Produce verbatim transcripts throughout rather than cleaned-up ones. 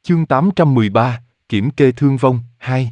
Chương tám trăm mười ba, Kiểm kê thương vong, hai.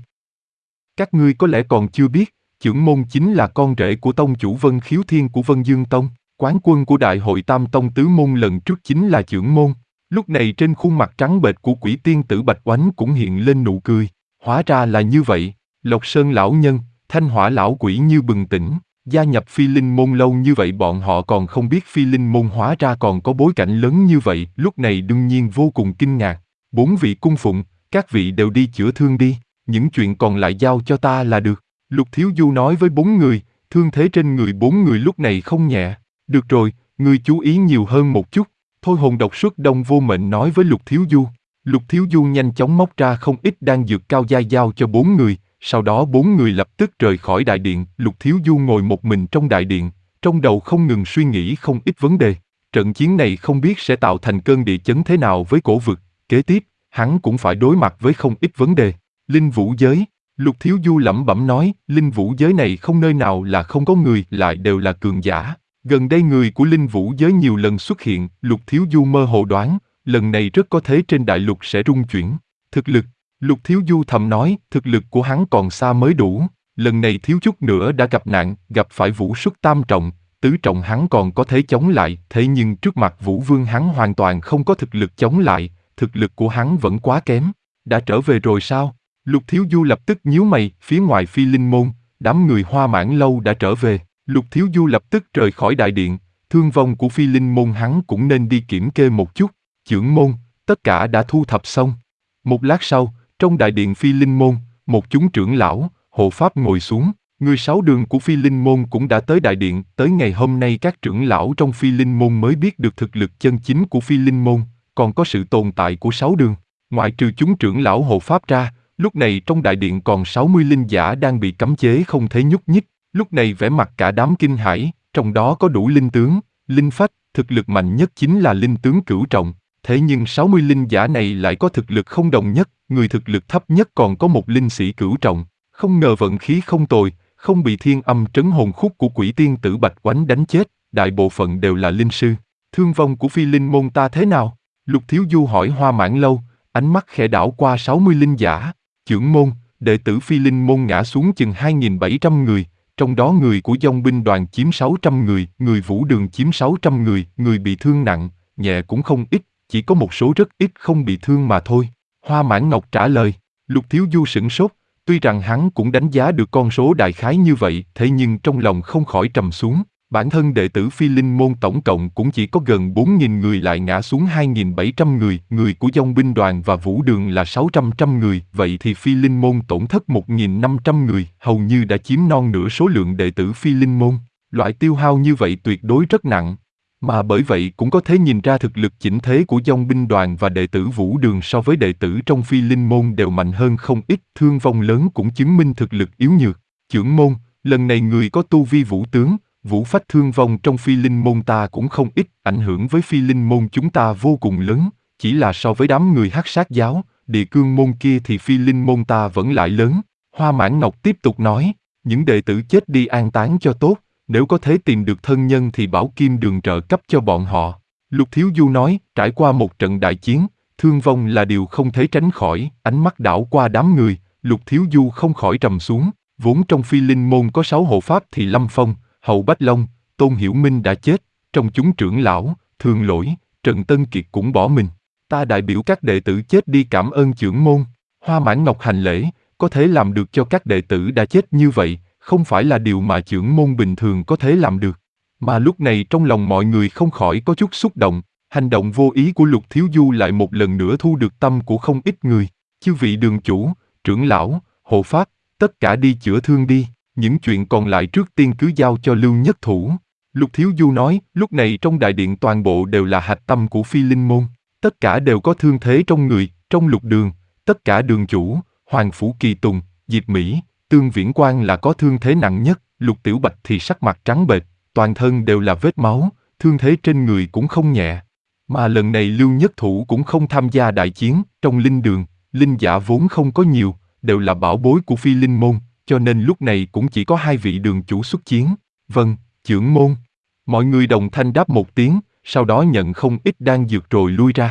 Các ngươi có lẽ còn chưa biết, Chưởng Môn chính là con rể của tông chủ Vân Khiếu Thiên của Vân Dương Tông, quán quân của đại hội Tam Tông Tứ Môn lần trước chính là Chưởng Môn. Lúc này trên khuôn mặt trắng bệch của quỷ tiên tử Bạch Oánh cũng hiện lên nụ cười. Hóa ra là như vậy, Lộc Sơn lão nhân, Thanh Hỏa lão quỷ như bừng tỉnh, gia nhập Phi Linh Môn lâu như vậy bọn họ còn không biết Phi Linh Môn hóa ra còn có bối cảnh lớn như vậy, lúc này đương nhiên vô cùng kinh ngạc. Bốn vị cung phụng, các vị đều đi chữa thương đi, những chuyện còn lại giao cho ta là được. Lục Thiếu Du nói với bốn người, thương thế trên người bốn người lúc này không nhẹ. Được rồi, ngươi chú ý nhiều hơn một chút. Thôi Hồn Độc Xuất Đông Vô Mệnh nói với Lục Thiếu Du. Lục Thiếu Du nhanh chóng móc ra không ít đan dược cao giai giao cho bốn người, sau đó bốn người lập tức rời khỏi đại điện. Lục Thiếu Du ngồi một mình trong đại điện, trong đầu không ngừng suy nghĩ không ít vấn đề. Trận chiến này không biết sẽ tạo thành cơn địa chấn thế nào với cổ vực, kế tiếp, hắn cũng phải đối mặt với không ít vấn đề. Linh vũ giới, Lục Thiếu Du lẩm bẩm nói, linh vũ giới này không nơi nào là không có người, lại đều là cường giả. Gần đây người của linh vũ giới nhiều lần xuất hiện, Lục Thiếu Du mơ hồ đoán, lần này rất có thể trên đại lục sẽ rung chuyển. Thực lực, Lục Thiếu Du thầm nói, thực lực của hắn còn xa mới đủ, lần này thiếu chút nữa đã gặp nạn, gặp phải vũ xuất tam trọng, tứ trọng hắn còn có thể chống lại, thế nhưng trước mặt Vũ Vương hắn hoàn toàn không có thực lực chống lại, thực lực của hắn vẫn quá kém. Đã trở về rồi sao? Lục Thiếu Du lập tức nhíu mày, phía ngoài Phi Linh Môn, đám người Hoa Mãn Lâu đã trở về. Lục Thiếu Du lập tức rời khỏi đại điện, thương vong của Phi Linh Môn hắn cũng nên đi kiểm kê một chút. Chưởng Môn, tất cả đã thu thập xong. Một lát sau, trong đại điện Phi Linh Môn, một chúng trưởng lão, hộ pháp ngồi xuống, người sáu đường của Phi Linh Môn cũng đã tới đại điện. Tới ngày hôm nay các trưởng lão trong Phi Linh Môn mới biết được thực lực chân chính của Phi Linh Môn, còn có sự tồn tại của sáu đường. Ngoại trừ chúng trưởng lão hộ pháp ra, lúc này trong đại điện còn sáu mươi linh giả đang bị cấm chế không thể nhúc nhích. Lúc này vẻ mặt cả đám kinh hãi, trong đó có đủ linh tướng, linh phách, thực lực mạnh nhất chính là linh tướng cửu trọng. Thế nhưng sáu mươi linh giả này lại có thực lực không đồng nhất, người thực lực thấp nhất còn có một linh sĩ cửu trọng. Không ngờ vận khí không tồi, không bị thiên âm trấn hồn khúc của quỷ tiên tử Bạch Oánh đánh chết, đại bộ phận đều là linh sư. Thương vong của Phi Linh Môn ta thế nào? Lục Thiếu Du hỏi Hoa Mãn Lâu, ánh mắt khẽ đảo qua sáu mươi linh giả. Chưởng Môn, đệ tử Phi Linh Môn ngã xuống chừng hai nghìn bảy trăm người, trong đó người của Dòng binh đoàn chiếm sáu trăm người, người Vũ Đường chiếm sáu trăm người, người bị thương nặng, nhẹ cũng không ít, chỉ có một số rất ít không bị thương mà thôi. Hoa Mãn Ngọc trả lời. Lục Thiếu Du sửng sốt, tuy rằng hắn cũng đánh giá được con số đại khái như vậy, thế nhưng trong lòng không khỏi trầm xuống. Bản thân đệ tử Phi Linh Môn tổng cộng cũng chỉ có gần bốn nghìn người lại ngã xuống hai nghìn bảy trăm người, người của Dòng binh đoàn và Vũ Đường là sáu trăm trăm người, vậy thì Phi Linh Môn tổn thất một nghìn năm trăm người, hầu như đã chiếm non nửa số lượng đệ tử Phi Linh Môn. Loại tiêu hao như vậy tuyệt đối rất nặng, mà bởi vậy cũng có thể nhìn ra thực lực chỉnh thế của Dòng binh đoàn và đệ tử Vũ Đường so với đệ tử trong Phi Linh Môn đều mạnh hơn không ít, thương vong lớn cũng chứng minh thực lực yếu nhược. Chưởng Môn, lần này người có tu vi vũ tướng, vũ phách thương vong trong Phi Linh Môn ta cũng không ít, ảnh hưởng với Phi Linh Môn chúng ta vô cùng lớn, chỉ là so với đám người Hắc Sát giáo, Địa Cương Môn kia thì Phi Linh Môn ta vẫn lại lớn. Hoa Mãn Ngọc tiếp tục nói, những đệ tử chết đi an táng cho tốt, nếu có thể tìm được thân nhân thì bảo Kim Đường trợ cấp cho bọn họ. Lục Thiếu Du nói, trải qua một trận đại chiến, thương vong là điều không thể tránh khỏi, ánh mắt đảo qua đám người, Lục Thiếu Du không khỏi trầm xuống, vốn trong Phi Linh Môn có sáu hộ pháp thì Lâm Phong, Hậu Bách Long, Tôn Hiểu Minh đã chết, trong chúng trưởng lão, Thường Lỗi, Trần Tân Kiệt cũng bỏ mình. Ta đại biểu các đệ tử chết đi cảm ơn Chưởng Môn. Hoa Mãn Ngọc hành lễ, có thể làm được cho các đệ tử đã chết như vậy, không phải là điều mà Chưởng Môn bình thường có thể làm được. Mà lúc này trong lòng mọi người không khỏi có chút xúc động, hành động vô ý của Lục Thiếu Du lại một lần nữa thu được tâm của không ít người. Chư vị đường chủ, trưởng lão, hộ pháp, tất cả đi chữa thương đi. Những chuyện còn lại trước tiên cứ giao cho Lưu Nhất Thủ. Lục Thiếu Du nói, lúc này trong đại điện toàn bộ đều là hạch tâm của Phi Linh Môn. Tất cả đều có thương thế trong người, trong Lục Đường, tất cả đường chủ, Hoàng Phủ Kỳ Tùng, Diệp Mỹ, Tương Viễn Quang là có thương thế nặng nhất, Lục Tiểu Bạch thì sắc mặt trắng bệch, toàn thân đều là vết máu, thương thế trên người cũng không nhẹ. Mà lần này Lưu Nhất Thủ cũng không tham gia đại chiến, trong linh đường, linh giả vốn không có nhiều, đều là bảo bối của Phi Linh Môn. Cho nên lúc này cũng chỉ có hai vị đường chủ xuất chiến. Vâng, Chưởng Môn. Mọi người đồng thanh đáp một tiếng, sau đó nhận không ít đan dược rồi lui ra.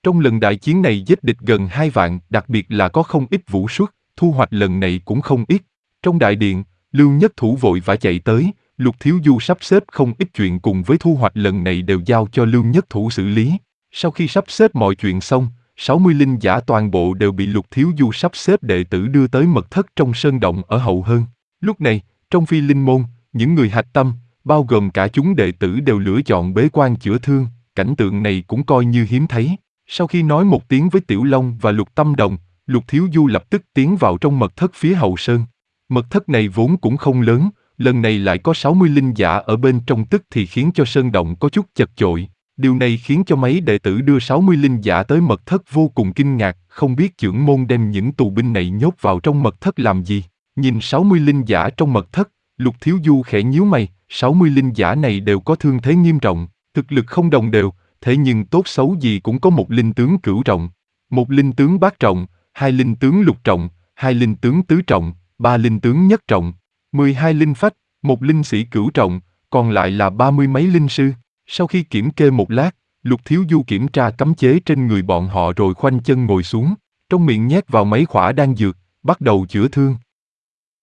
Trong lần đại chiến này giết địch gần hai vạn, đặc biệt là có không ít vũ suất, thu hoạch lần này cũng không ít. Trong đại điện, Lưu Nhất Thủ vội vã chạy tới, Lục Thiếu Du sắp xếp không ít chuyện cùng với thu hoạch lần này đều giao cho Lưu Nhất Thủ xử lý. Sau khi sắp xếp mọi chuyện xong, sáu mươi linh giả toàn bộ đều bị Lục Thiếu Du sắp xếp đệ tử đưa tới mật thất trong sơn động ở hậu hơn. Lúc này, trong phi linh môn, những người hạch tâm, bao gồm cả chúng đệ tử đều lựa chọn bế quan chữa thương, cảnh tượng này cũng coi như hiếm thấy. Sau khi nói một tiếng với Tiểu Long và Lục Tâm Đồng, Lục Thiếu Du lập tức tiến vào trong mật thất phía hậu sơn. Mật thất này vốn cũng không lớn, lần này lại có sáu mươi linh giả ở bên trong tức thì khiến cho sơn động có chút chật chội. Điều này khiến cho mấy đệ tử đưa sáu mươi linh giả tới mật thất vô cùng kinh ngạc, không biết trưởng môn đem những tù binh này nhốt vào trong mật thất làm gì. Nhìn sáu mươi linh giả trong mật thất, Lục Thiếu Du khẽ nhíu mày, sáu mươi linh giả này đều có thương thế nghiêm trọng, thực lực không đồng đều, thế nhưng tốt xấu gì cũng có một linh tướng cửu trọng, một linh tướng bát trọng, hai linh tướng lục trọng, hai linh tướng tứ trọng, ba linh tướng nhất trọng, mười hai linh phách, một linh sĩ cửu trọng, còn lại là ba mươi mấy linh sư. Sau khi kiểm kê một lát, Lục Thiếu Du kiểm tra cấm chế trên người bọn họ rồi khoanh chân ngồi xuống, trong miệng nhét vào mấy khỏa đan dược, bắt đầu chữa thương.